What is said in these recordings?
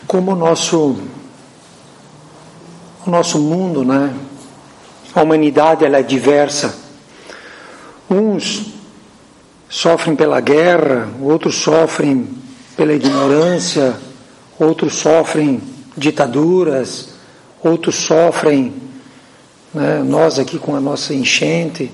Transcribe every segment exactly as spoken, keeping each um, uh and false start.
como o nosso, o nosso mundo, né? A humanidade, ela é diversa. Uns sofrem pela guerra, outros sofrem pela ignorância, outros sofrem ditaduras, outros sofrem, né, nós aqui com a nossa enchente.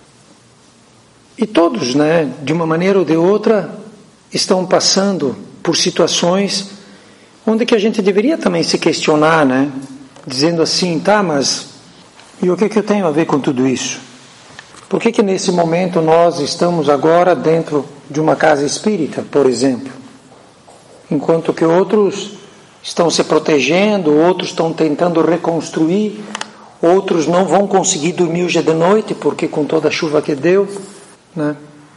E todos, né, de uma maneira ou de outra, estão passando por situações onde que a gente deveria também se questionar, né, dizendo assim, tá, mas e o que que eu tenho a ver com tudo isso? Por que que nesse momento nós estamos agora dentro de uma casa espírita, por exemplo? Enquanto que outros estão se protegendo, outros estão tentando reconstruir, outros não vão conseguir dormir hoje de noite, porque com toda a chuva que deu, né?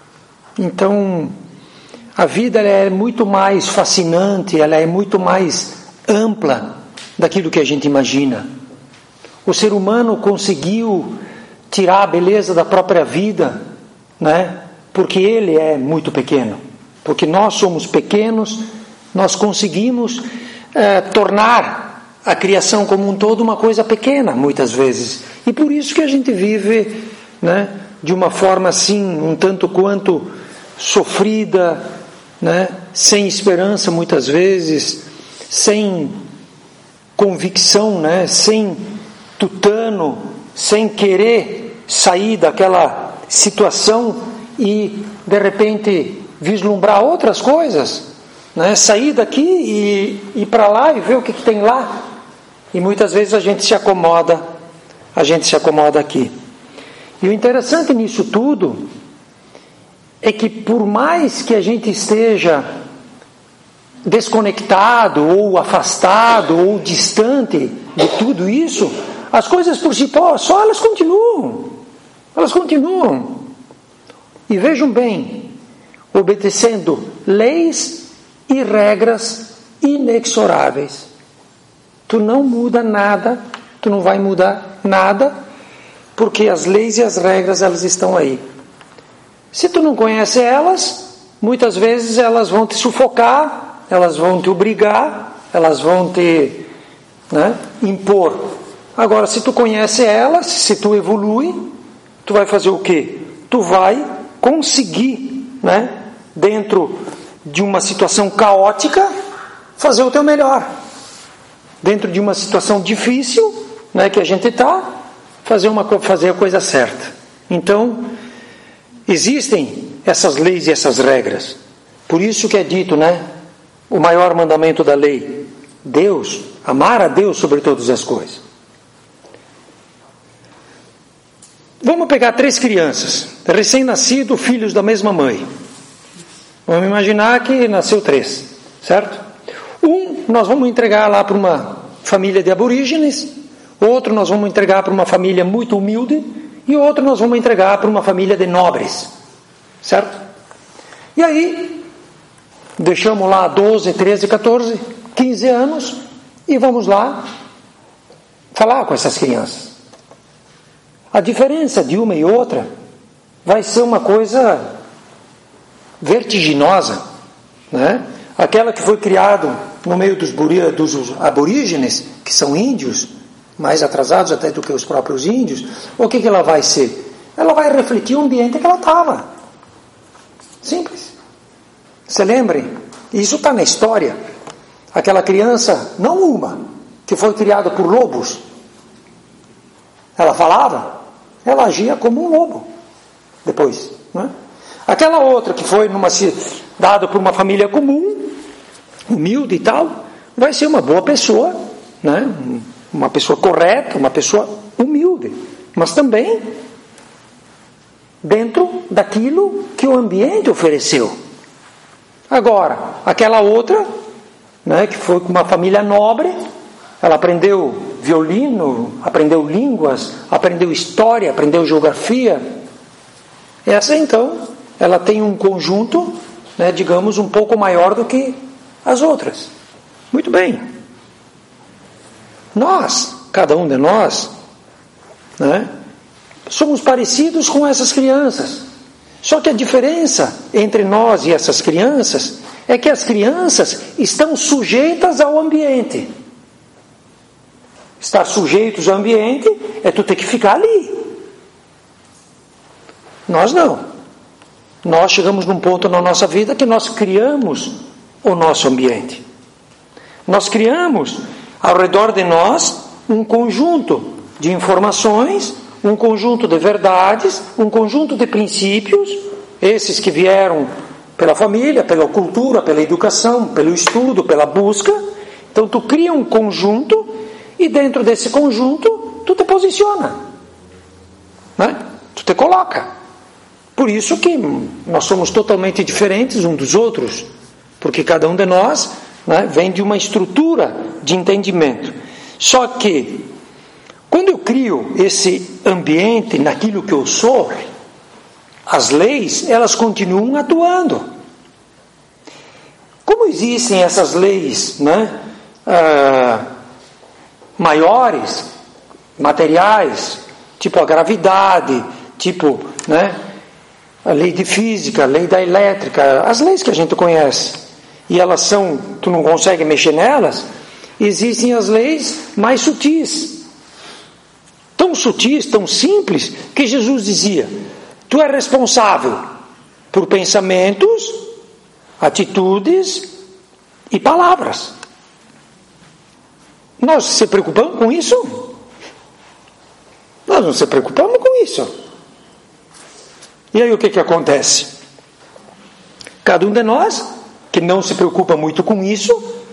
Então, a vida ela é muito mais fascinante, ela é muito mais ampla daquilo que a gente imagina. O ser humano conseguiu tirar a beleza da própria vida, né? Porque ele é muito pequeno. Porque nós somos pequenos, nós conseguimos é, tornar a criação como um todo uma coisa pequena, muitas vezes. E por isso que a gente vive, né, de uma forma assim, um tanto quanto sofrida, né, sem esperança muitas vezes, sem convicção, né, sem tutano, sem querer sair daquela situação e de repente vislumbrar outras coisas, né? Sair daqui e ir para lá e ver o que, que tem lá. E muitas vezes a gente se acomoda, a gente se acomoda aqui. E o interessante nisso tudo é que por mais que a gente esteja desconectado ou afastado ou distante de tudo isso, as coisas por si só elas continuam, elas continuam. E vejam bem, obedecendo leis e regras inexoráveis. Tu não muda nada, tu não vai mudar nada, porque as leis e as regras elas estão aí. Se tu não conhece elas, muitas vezes elas vão te sufocar, elas vão te obrigar, elas vão te, né, impor. Agora, se tu conhece elas, se tu evolui, tu vai fazer o quê? Tu vai conseguir, né, dentro de uma situação caótica, fazer o teu melhor. Dentro de uma situação difícil, né, que a gente está, fazer, uma, fazer a coisa certa. Então, existem essas leis e essas regras. Por isso que é dito, né, o maior mandamento da lei, Deus, amar a Deus sobre todas as coisas. Vamos pegar três crianças, recém-nascido, filhos da mesma mãe. Vamos imaginar que nasceu três, certo? Um, nós vamos entregar lá para uma família de aborígenes, outro nós vamos entregar para uma família muito humilde, e outro nós vamos entregar para uma família de nobres, certo? E aí, deixamos lá doze, treze, quatorze, quinze anos, e vamos lá falar com essas crianças. A diferença de uma e outra vai ser uma coisa vertiginosa, né? Aquela que foi criada no meio dos, dos aborígenes, que são índios, mais atrasados até do que os próprios índios, o que, que ela vai ser? Ela vai refletir o ambiente que ela estava. Simples. Se lembrem, isso está na história. Aquela criança, não uma, que foi criada por lobos, ela falava, ela agia como um lobo depois, né? Aquela outra que foi numa, dada por uma família comum, humilde e tal, vai ser uma boa pessoa, né? Uma pessoa correta, uma pessoa humilde, mas também dentro daquilo que o ambiente ofereceu. Agora, aquela outra, né, que foi com uma família nobre, ela aprendeu violino, aprendeu línguas, aprendeu história, aprendeu geografia. Essa, então, ela tem um conjunto, né, digamos, um pouco maior do que as outras. Muito bem. Nós, cada um de nós, né, somos parecidos com essas crianças. Só que a diferença entre nós e essas crianças é que as crianças estão sujeitas ao ambiente. Estar sujeitos ao ambiente é tu ter que ficar ali. Nós não. Nós chegamos num ponto na nossa vida que nós criamos o nosso ambiente. Nós criamos ao redor de nós um conjunto de informações, um conjunto de verdades, um conjunto de princípios, esses que vieram pela família, pela cultura, pela educação, pelo estudo, pela busca. Então tu cria um conjunto e dentro desse conjunto tu te posiciona, né? Tu te coloca. Por isso que nós somos totalmente diferentes uns dos outros, porque cada um de nós, né, vem de uma estrutura de entendimento. Só que quando eu crio esse ambiente naquilo que eu sou, as leis, elas continuam atuando. Como existem essas leis, né, ah, maiores, materiais, tipo a gravidade, tipo, né, a lei de física, a lei da elétrica, as leis que a gente conhece, e elas são, tu não consegue mexer nelas, existem as leis mais sutis, tão sutis, tão simples, que Jesus dizia, tu és responsável por pensamentos, atitudes e palavras. Nós se preocupamos com isso? Nós não se preocupamos com isso. E aí o que que acontece? Cada um de nós, que não se preocupa muito com isso,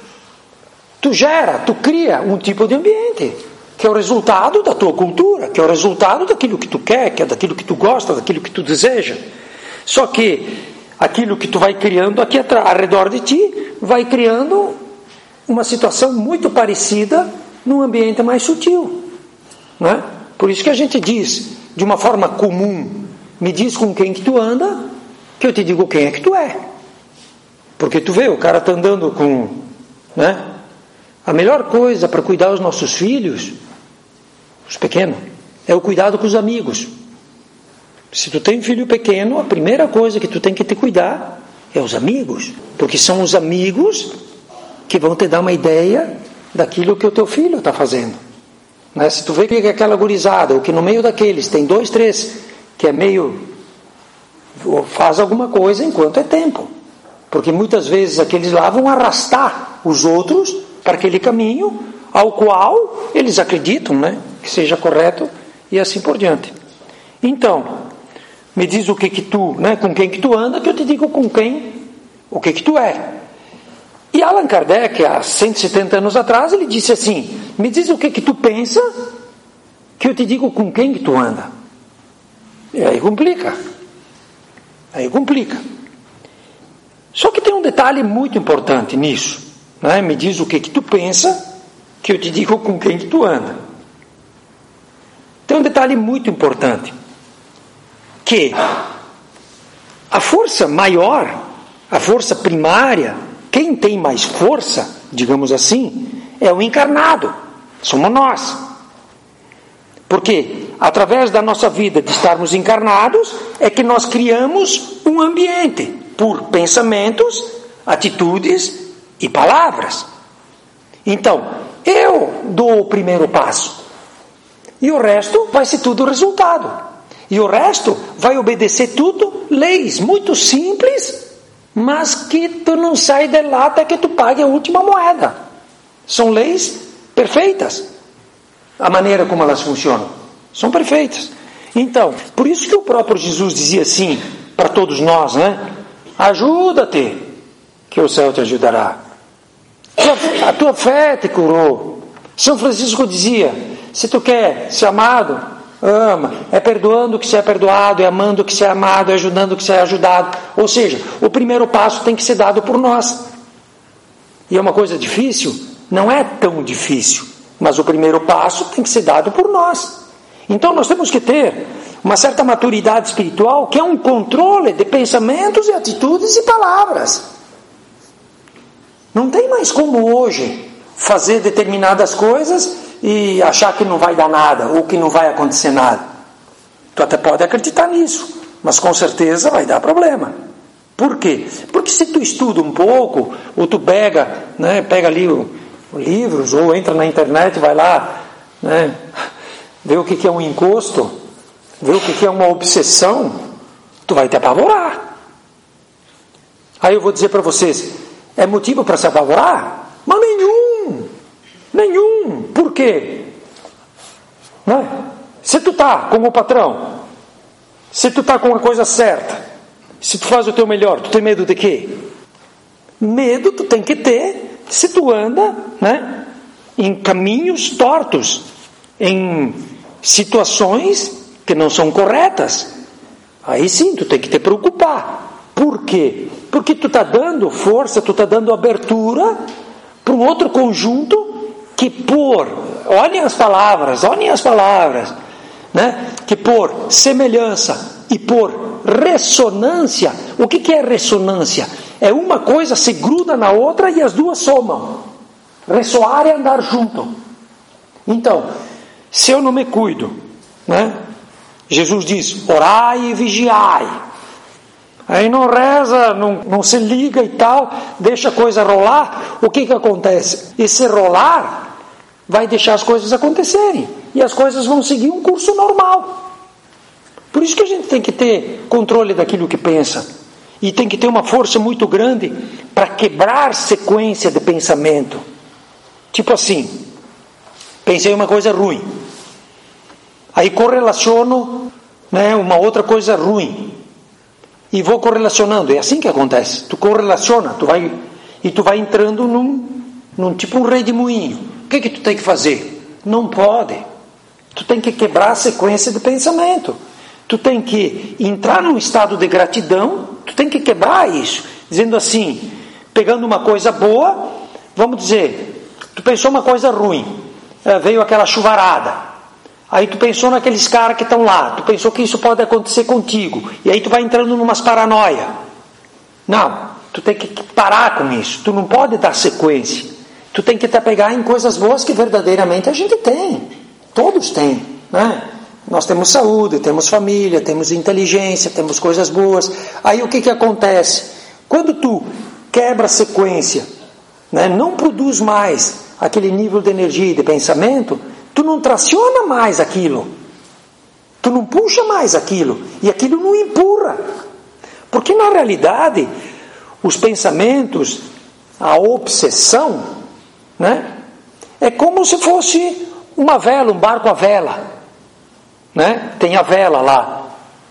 tu gera, tu cria um tipo de ambiente, que é o resultado da tua cultura, que é o resultado daquilo que tu quer, que é daquilo que tu gosta, daquilo que tu deseja. Só que aquilo que tu vai criando aqui ao redor de ti, vai criando uma situação muito parecida num ambiente mais sutil, não é? Por isso que a gente diz, de uma forma comum, me diz com quem que tu anda, que eu te digo quem é que tu é. Porque tu vê, o cara está andando com, né? A melhor coisa para cuidar dos nossos filhos, os pequenos, é o cuidado com os amigos. Se tu tem um filho pequeno, a primeira coisa que tu tem que te cuidar é os amigos. Porque são os amigos que vão te dar uma ideia daquilo que o teu filho está fazendo. Né? Se tu vê que aquela gurizada, ou que no meio daqueles tem dois, três, que é meio, faz alguma coisa enquanto é tempo. Porque muitas vezes aqueles lá vão arrastar os outros para aquele caminho ao qual eles acreditam, né, que seja correto, e assim por diante. Então, me diz o que que tu, né, com quem que tu anda, que eu te digo com quem, o que que tu é. E Allan Kardec, há cento e setenta anos atrás, ele disse assim, me diz o que que tu pensa, que eu te digo com quem que tu anda. E aí complica. Aí complica. Só que tem um detalhe muito importante nisso, né? Me diz o que que tu pensa, que eu te digo com quem que tu anda. Tem um detalhe muito importante, que a força maior, a força primária, quem tem mais força, digamos assim, é o encarnado, somos nós. Porque através da nossa vida de estarmos encarnados, é que nós criamos um ambiente, por pensamentos, atitudes e palavras. Então, eu dou o primeiro passo, e o resto vai ser tudo resultado. E o resto vai obedecer tudo leis muito simples, mas que tu não sai de lá até que tu pague a última moeda. São leis perfeitas. A maneira como elas funcionam são perfeitas. Então, por isso que o próprio Jesus dizia assim para todos nós, né? Ajuda-te, que o céu te ajudará. A tua fé te curou. São Francisco dizia, se tu quer ser amado, ama. É perdoando que se é perdoado, é amando que se é amado, é ajudando que se é ajudado. Ou seja, o primeiro passo tem que ser dado por nós. E é uma coisa difícil? Não é tão difícil. Mas o primeiro passo tem que ser dado por nós. Então nós temos que ter uma certa maturidade espiritual, que é um controle de pensamentos e atitudes e palavras. Não tem mais como hoje fazer determinadas coisas e achar que não vai dar nada, ou que não vai acontecer nada. Tu até pode acreditar nisso, mas com certeza vai dar problema. Por quê? Porque se tu estuda um pouco, ou tu pega, né, pega ali o, o livros, ou entra na internet, vai lá, né, vê o que, que é um encosto, vê o que, que é uma obsessão, tu vai te apavorar. Aí eu vou dizer para vocês, é motivo para se apavorar? Mas nenhum, nenhum. Por quê? Né? Se tu tá como patrão, se tu tá com a coisa certa, se tu faz o teu melhor, tu tem medo de quê? Medo tu tem que ter se tu anda, né, em caminhos tortos, em situações que não são corretas. Aí sim tu tem que te preocupar. Por quê? Porque tu está dando força, tu está dando abertura para um outro conjunto que por, olhem as palavras, olhem as palavras, né? Que por semelhança e por ressonância. O que, que é ressonância? É uma coisa se gruda na outra e as duas somam. Ressoar é andar junto. Então, se eu não me cuido, né? Jesus diz, orai e vigiai. Aí não reza, não, não se liga e tal, deixa a coisa rolar. O que que acontece? Esse rolar vai deixar as coisas acontecerem. E as coisas vão seguir um curso normal. Por isso que a gente tem que ter controle daquilo que pensa. E tem que ter uma força muito grande para quebrar sequência de pensamento. Tipo assim, pensei uma coisa ruim. Aí correlaciono, né, uma outra coisa ruim. E vou correlacionando, é assim que acontece. Tu correlaciona, tu vai, e tu vai entrando num, num tipo um redemoinho. O que que tu tem que fazer? Não pode. Tu tem que quebrar a sequência de pensamento. Tu tem que entrar num estado de gratidão, tu tem que quebrar isso. Dizendo assim, pegando uma coisa boa, vamos dizer, tu pensou uma coisa ruim, veio aquela chuvarada. Aí tu pensou naqueles caras que estão lá, tu pensou que isso pode acontecer contigo, e aí tu vai entrando numas paranoia. Não, tu tem que parar com isso, tu não pode dar sequência, tu tem que te apegar em coisas boas que verdadeiramente a gente tem, todos têm, né? Nós temos saúde, temos família, temos inteligência, temos coisas boas. Aí o que que acontece? Quando tu quebra a sequência, né, não produz mais aquele nível de energia e de pensamento, tu não traciona mais aquilo, tu não puxa mais aquilo, e aquilo não empurra, porque na realidade os pensamentos, a obsessão, né, é como se fosse uma vela, um barco à vela, né? Tem a vela lá,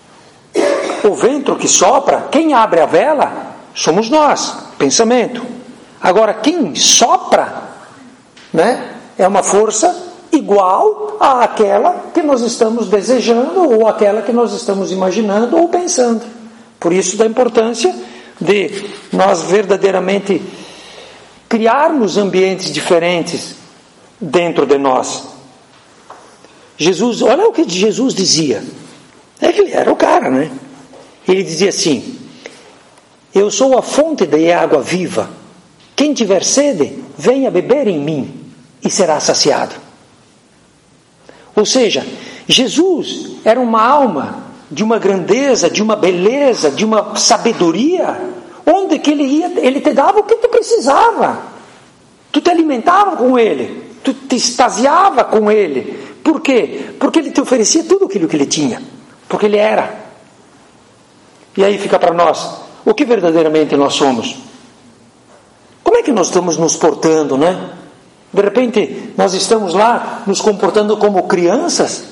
o vento que sopra, quem abre a vela somos nós, pensamento. Agora quem sopra, né, é uma força igual àquela que nós estamos desejando, ou àquela que nós estamos imaginando ou pensando. Por isso da importância de nós verdadeiramente criarmos ambientes diferentes dentro de nós. Jesus, olha o que Jesus dizia. É que ele era o cara, né? Ele dizia assim, eu sou a fonte de água viva. Quem tiver sede, venha beber em mim e será saciado. Ou seja, Jesus era uma alma de uma grandeza, de uma beleza, de uma sabedoria, onde que ele ia, ele te dava o que tu precisava. Tu te alimentava com ele, tu te extasiava com ele. Por quê? Porque ele te oferecia tudo aquilo que ele tinha, porque ele era. E aí fica para nós, o que verdadeiramente nós somos? Como é que nós estamos nos portando, né? De repente, nós estamos lá nos comportando como crianças.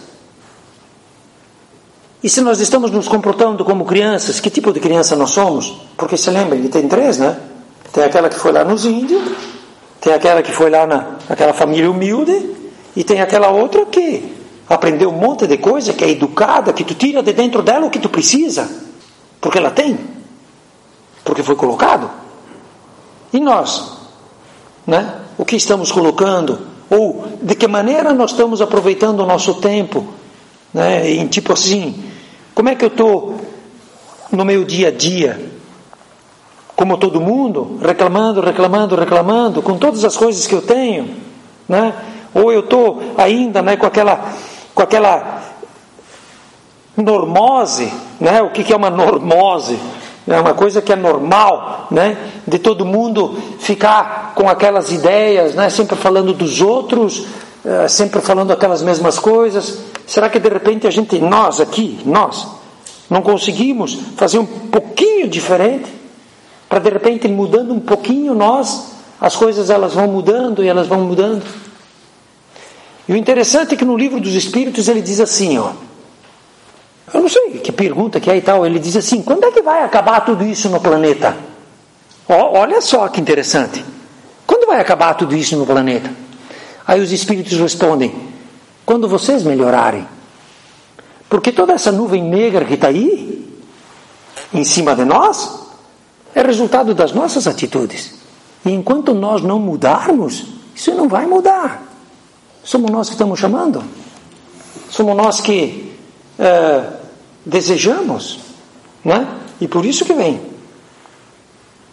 E se nós estamos nos comportando como crianças, que tipo de criança nós somos? Porque se lembra, ele tem três, né? Tem aquela que foi lá nos índios, tem aquela que foi lá na, naquela família humilde, e tem aquela outra que aprendeu um monte de coisa, que é educada, que tu tira de dentro dela o que tu precisa, porque ela tem, porque foi colocado. E nós, né? O que estamos colocando, ou de que maneira nós estamos aproveitando o nosso tempo, né? Em tipo assim, como é que eu estou no meu dia a dia, como todo mundo, reclamando, reclamando, reclamando, com todas as coisas que eu tenho, né? Ou eu estou ainda, né, com aquela, com aquela normose, né? O que que é uma normose? é uma coisa que é normal, né? De todo mundo ficar com aquelas ideias, né? Sempre falando dos outros, sempre falando aquelas mesmas coisas. Será que de repente a gente, nós aqui, nós, não conseguimos fazer um pouquinho diferente? Para de repente, mudando um pouquinho nós, as coisas elas vão mudando e elas vão mudando. E o interessante é que no livro dos Espíritos ele diz assim, ó, eu não sei que pergunta que é e tal, ele diz assim, quando é que vai acabar tudo isso no planeta? Ó, olha só que interessante. Quando vai acabar tudo isso no planeta? Aí os Espíritos respondem, quando vocês melhorarem. Porque toda essa nuvem negra que está aí, em cima de nós, é resultado das nossas atitudes. E enquanto nós não mudarmos, isso não vai mudar. Somos nós que estamos chamando. Somos nós que é, desejamos, né? E por isso que vem.